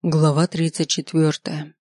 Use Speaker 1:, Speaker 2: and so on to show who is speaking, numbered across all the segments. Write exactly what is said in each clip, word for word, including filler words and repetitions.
Speaker 1: Глава тридцать четвертая.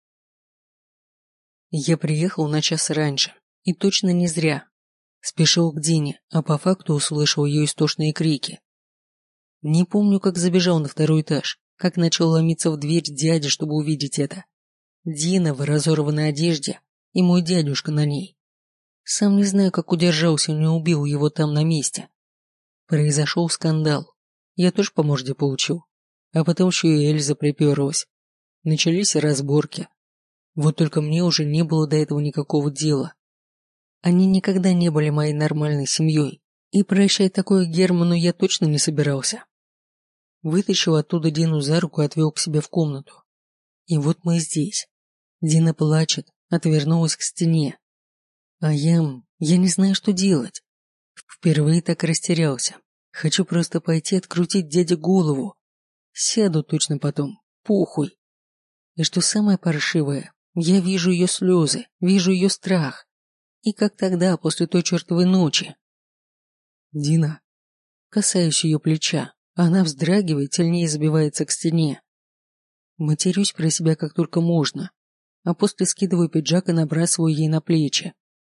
Speaker 1: Я приехал на час раньше, и точно не зря. Спешил к Дине, а по факту услышал ее истошные крики. Не помню, как забежал на второй этаж, как начал ломиться в дверь дядя, чтобы увидеть это. Дина в разорванной одежде и мой дядюшка на ней. Сам не знаю, как удержался и не убил его там на месте. Произошел скандал. Я тоже по морде получил. А потом еще и Эльза приперлась. Начались разборки. Вот только мне уже не было до этого никакого дела. Они никогда не были моей нормальной семьей, и прощать такое Герману я точно не собирался. Вытащил оттуда Дину за руку и отвел к себе в комнату. И вот мы здесь. Дина плачет, отвернулась к стене. А я... я не знаю, что делать. Впервые так растерялся. Хочу просто пойти открутить дяде голову. Сяду точно потом. Похуй. И что самое паршивое, я вижу ее слезы, вижу ее страх. И как тогда, после той чертовой ночи. Дина. Касаюсь ее плеча, а она вздрагивает, сильнее забивается к стене. Матерюсь про себя как только можно, а после скидываю пиджак и набрасываю ей на плечи.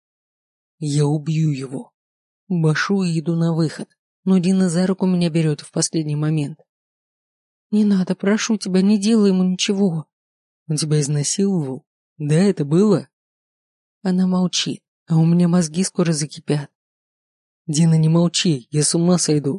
Speaker 1: Я убью его. Башу и иду на выход, но Дина за руку меня берет в последний момент. «Не надо, прошу тебя, не делай ему ничего». «Он тебя изнасиловал? Да, это было?» Она молчит, а у меня мозги скоро закипят. «Дина, не молчи, я с ума сойду».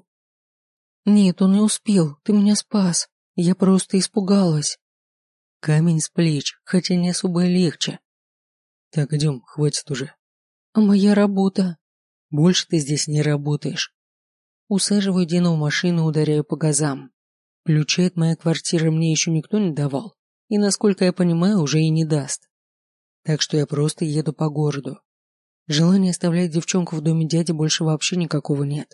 Speaker 1: «Нет, он не успел, ты меня спас. Я просто испугалась». Камень с плеч, хотя не особо и легче. «Так, идем, хватит уже». «А моя работа?» «Больше ты здесь не работаешь». Усаживаю Дину в машину и ударяю по газам. Ключи от моей квартиры мне еще никто не давал, и, насколько я понимаю, уже и не даст. Так что я просто еду по городу. Желания оставлять девчонку в доме дяди больше вообще никакого нет.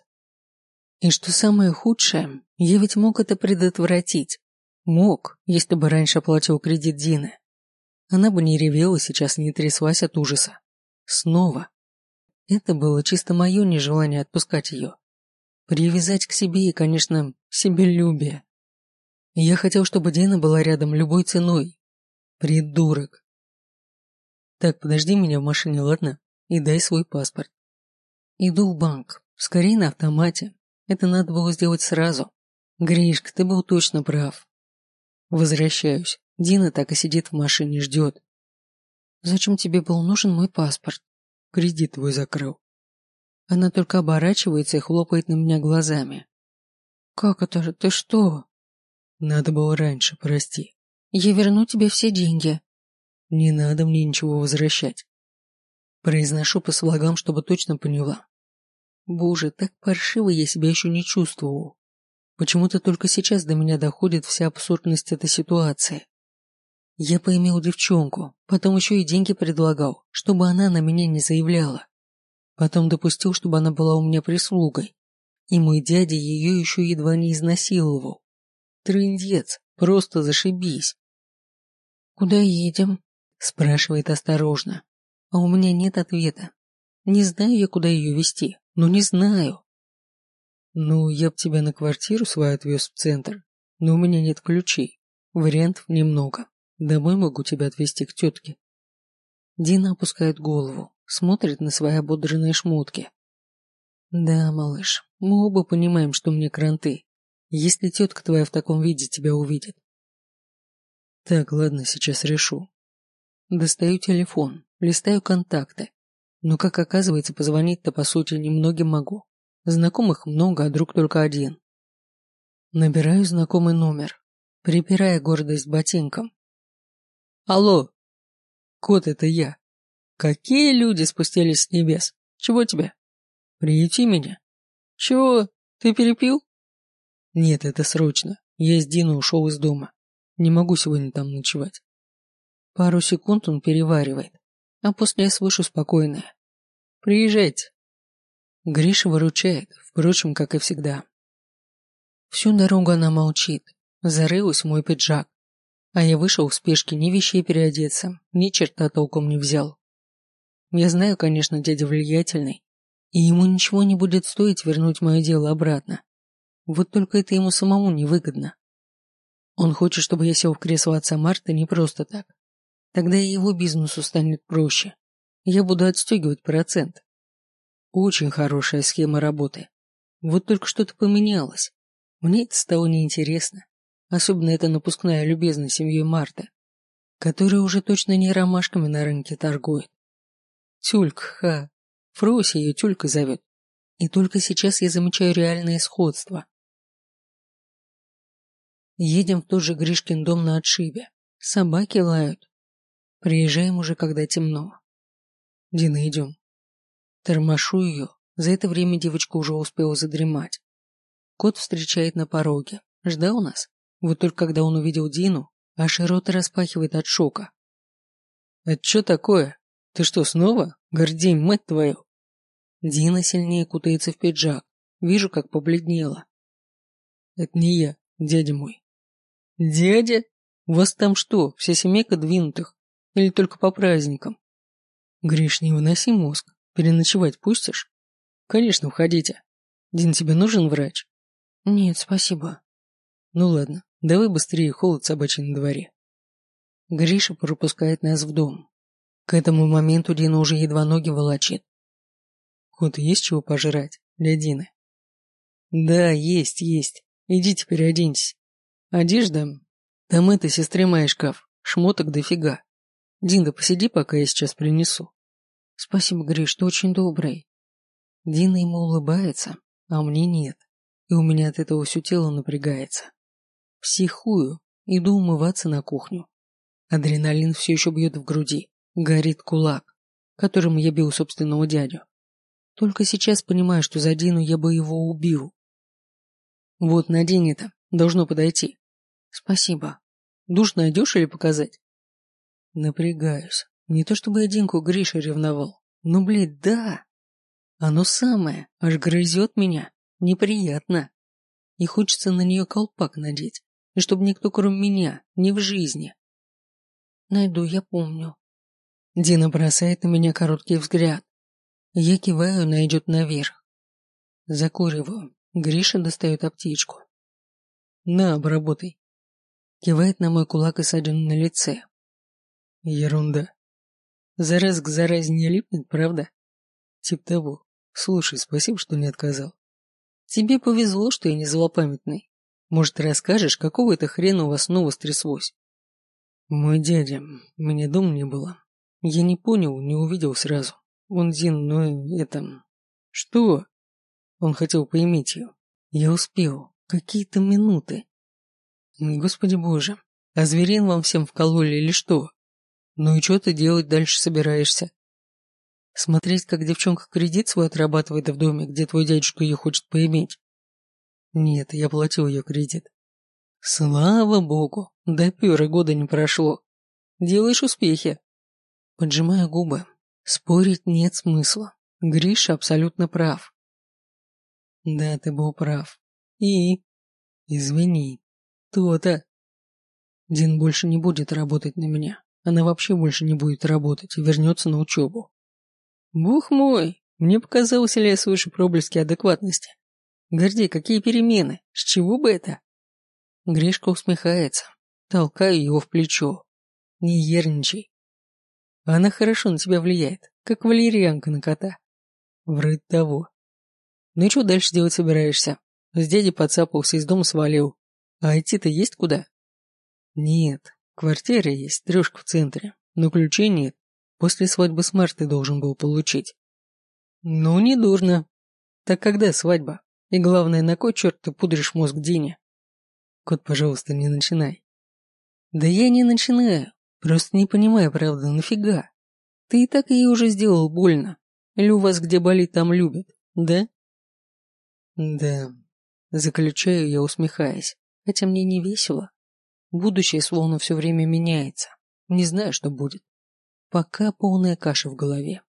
Speaker 1: И что самое худшее, я ведь мог это предотвратить. Мог, если бы раньше оплатил кредит Дины. Она бы не ревела, сейчас не тряслась от ужаса. Снова. Это было чисто мое нежелание отпускать ее. Привязать к себе и, конечно, себелюбие. Я хотел, чтобы Дина была рядом любой ценой. Придурок. Так, подожди меня в машине, ладно? И дай свой паспорт. Иду в банк. Скорее на автомате. Это надо было сделать сразу. Гришка, ты был точно прав. Возвращаюсь. Дина так и сидит в машине, ждет. Зачем тебе был нужен мой паспорт? Кредит твой закрыл. Она только оборачивается и хлопает на меня глазами. Как это же? Ты что? Надо было раньше, прости. Я верну тебе все деньги. Не надо мне ничего возвращать. Произношу по слогам, чтобы точно поняла. Боже, так паршиво я себя еще не чувствовал. Почему-то только сейчас до меня доходит вся абсурдность этой ситуации. Я поимел девчонку, потом еще и деньги предлагал, чтобы она на меня не заявляла. Потом допустил, чтобы она была у меня прислугой. И мой дядя ее еще едва не изнасиловал. Трындец, просто зашибись. «Куда едем?» – спрашивает осторожно. А у меня нет ответа. Не знаю я, куда ее везти, но не знаю. Ну, я б тебя на квартиру свою отвез в центр, но у меня нет ключей. Вариантов немного. Домой могу тебя отвезти к тетке. Дина опускает голову, смотрит на свои ободранные шмотки. Да, малыш, мы оба понимаем, что мне кранты, если тетка твоя в таком виде тебя увидит. Так, ладно, сейчас решу. Достаю телефон, листаю контакты. Но, как оказывается, позвонить-то, по сути, немногим могу. Знакомых много, а друг только один. Набираю знакомый номер, припирая гордость ботинком. Алло. Кот, это я. Какие люди спустились с небес? Чего тебе? Приюти меня. Чего? Ты перепил? Нет, это срочно. Я с Диной ушел из дома. Не могу сегодня там ночевать. Пару секунд он переваривает, а после я слышу спокойное. Приезжайте. Гриша выручает, впрочем, как и всегда. Всю дорогу она молчит, зарылась в мой пиджак, а я вышел в спешке ни вещей переодеться, ни черта толком не взял. Я знаю, конечно, дядя влиятельный, и ему ничего не будет стоить вернуть мое дело обратно. Вот только это ему самому невыгодно. Он хочет, чтобы я сел в кресло отца Марты не просто так. Тогда и его бизнесу станет проще. Я буду отстегивать процент. Очень хорошая схема работы. Вот только что-то поменялось. Мне это стало неинтересно. Особенно эта напускная любезность семьей Марты, которая уже точно не ромашками на рынке торгует. Тюлька, ха. Фрося ее Тюлькой зовет. И только сейчас я замечаю реальное сходство. Едем в тот же Гришкин дом на отшибе. Собаки лают. Приезжаем уже, когда темно. Дина, идем. Тормошу ее. За это время девочка уже успела задремать. Кот встречает на пороге. Ждал нас. Вот только когда он увидел Дину, аж рот распахивает от шока. «Это что такое? Ты что, снова? Гордень, мать твою!» Дина сильнее кутается в пиджак. Вижу, как побледнела. «Это не я, дядя мой». «Дядя? У вас там что, вся семейка двинутых? Или только по праздникам?» «Гриш, не выноси мозг. Переночевать пустишь?» «Конечно, уходите. Дин, тебе нужен врач?» «Нет, спасибо». «Ну ладно, давай быстрее, холод собачий на дворе». Гриша пропускает нас в дом. К этому моменту Дина уже едва ноги волочит. «Кот, есть чего пожрать для Дины?» «Да, есть, есть. Иди теперь оденься. Одежда? Там это, сестре моей шкаф. Шмоток дофига. Дин, да посиди, пока я сейчас принесу». «Спасибо, Гриш, ты очень добрый». Дина ему улыбается, а мне нет. И у меня от этого все тело напрягается. Психую, иду умываться на кухню. Адреналин все еще бьет в груди. Горит кулак, которым я бил собственного дядю. Только сейчас понимаю, что за Дину я бы его убил. Вот, надень это, должно подойти. Спасибо. Душ найдешь или показать? Напрягаюсь. Не то чтобы я Динку Грише ревновал, но, блядь, да. Оно самое, аж грызет меня. Неприятно. И хочется на нее колпак надеть, и чтобы никто, кроме меня, не в жизни. Найду, я помню. Дина бросает на меня короткий взгляд. Я киваю, она идет наверх. Закуриваю. Гриша достает аптечку. На, обработай. Кивает на мой кулак и ссадину на лице. Ерунда. Зараз к заразе не липнет, правда? Тип того. Слушай, спасибо, что не отказал. Тебе повезло, что я не злопамятный. Может, расскажешь, какого это хрена у вас снова стряслось? Мой дядя, у меня дома не было. Я не понял, не увидел сразу. Он Дин, но это... Что? Он хотел поиметь ее. Я успел. Какие-то минуты. Господи боже, а зверин вам всем вкололи или что? Ну и что ты делать дальше собираешься? Смотреть, как девчонка кредит свой отрабатывает в доме, где твой дядюшка ее хочет поиметь? Нет, я платил ее кредит. Слава богу, допера года не прошло. Делаешь успехи. Поджимаю губы. Спорить нет смысла. Гриша абсолютно прав. Да, ты был прав. И? Извини. То-то. Дин больше не будет работать на меня. Она вообще больше не будет работать и вернется на учебу. Бог мой, мне показалось, ли я слышу проблески адекватности. Гордей, какие перемены? С чего бы это? Гришка усмехается. Толкаю его в плечо. Не ерничай. Она хорошо на тебя влияет, как валерьянка на кота. Вроде того. Ну и что дальше делать собираешься? С дядей подцапался, из дома свалил. А идти-то есть куда? Нет, квартира есть, трешка в центре, но ключей нет. После свадьбы с Мартой должен был получить. Ну, не дурно. Так когда свадьба? И главное, на кой черт ты пудришь мозг Дине? Кот, пожалуйста, не начинай. Да я не начинаю. Просто не понимаю, правда, нафига? Ты и так ей уже сделал больно. Или у вас где болит, там любят, да? Да. Заключаю я, усмехаясь. Хотя мне не весело. Будущее словно все время меняется. Не знаю, что будет. Пока полная каша в голове.